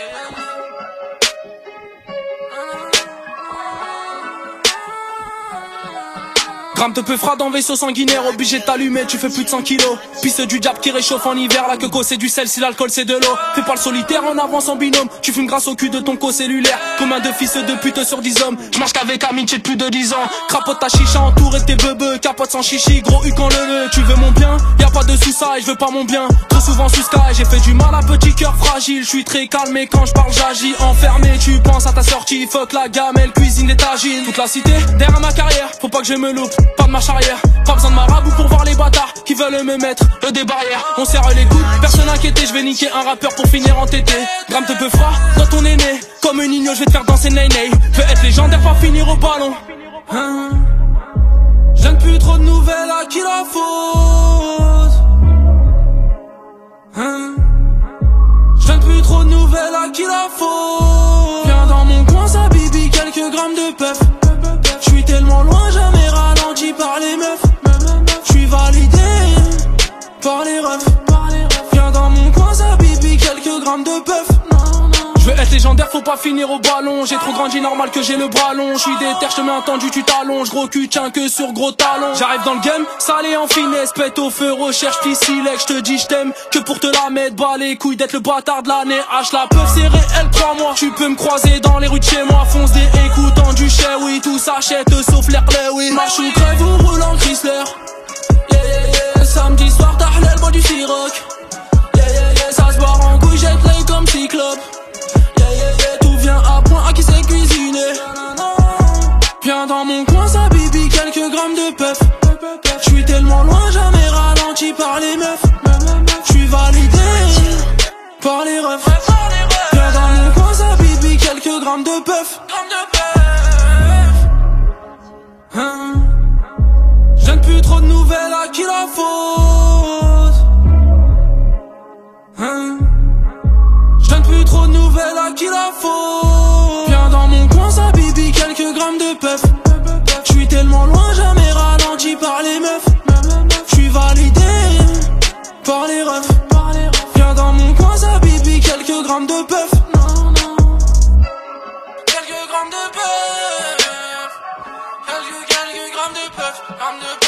Gramme te peu fera dans vaisseau sanguinaire, obligé de t'allumer, tu fais plus de 100 kilos. Pisse du diable qui réchauffe en hiver, la coco c'est du sel, si l'alcool c'est de l'eau. Fais pas le solitaire en avance en binôme, tu fumes grâce au cul de ton co-cellulaire. Combien de fils de pute sur 10 hommes, je mange qu'avec amitié de plus de 10 ans. Crapote ta chicha entouré de tes beubeux, capote sans chichi, gros U quand le. Tu veux mon bien, y'a pas de sous ça et je veux pas mon bien. Trop souvent sous sky, j'ai fait du mal à petit cœur fragile. Je suis très calme et quand je parle j'agis. Enfermé, tu penses à ta sortie, fuck la gamelle, cuisine des tagines. Toute la cité, derrière ma carrière, faut pas que je me loupe, pas de marche arrière. Pas besoin de marabout pour voir les bâtards qui veulent me mettre des barrières. On serre les coudes, personne inquiété, je vais niquer un rappeur pour finir en tété. Gramme te peu froid quand on est né, comme un Nino je vais te faire danser Ney Ney. Veux être légendaire, pas finir au ballon. Je donne plus trop de nouvelles à qui la faute. Je donne plus trop de nouvelles à qui la faute. Viens dans mon coin, ça bibi, quelques grammes de puff. J'suis tellement loin, jamais ralenti par les meufs. J'suis validé par les refs. Viens dans mon coin, ça bibi, quelques grammes de puff. Je veux être légendaire, faut pas finir au ballon. J'ai trop grandi, normal que j'ai le bras long. J'suis déter, j'te mets entendu, tu t'allonges. Gros cul, tiens que sur gros talons. J'arrive dans le game, salé en finesse. Pète au feu, recherche pissilec. J'te dis j't'aime que pour te la mettre. Bas les couilles d'être le bâtard de l'année. H la peuf, c'est réel, crois-moi. Tu peux me croiser dans les rues de chez moi. Fonce des écoutants du chien, oui. Tout s'achète sauf l'air clé, oui. Marche ou crève ou roule en Chrysler. Samedi soir, t'as le bois du Ciroc. Ça se barre en couille, jette l'œil comme Cyclope. Tout vient à point, à qui sait cuisiner. Viens dans mon coin, ça bibi, quelques grammes de puff. J'suis tellement loin, jamais ralenti par les meufs. J'suis validé par les refs. Viens dans mon coin, ça bibi, quelques grammes de puff. Je donne plus trop de nouvelles à qui la faute. Je donne plus trop de nouvelles à qui la faute. Viens dans mon coin, ça bibi, quelques grammes de puff. J'suis tellement loin, jamais ralenti par les meufs. J'suis validé par les refs. Viens dans mon coin, ça bibi, quelques grammes de puff. Quelques grammes de puff. Quelques grammes de puff.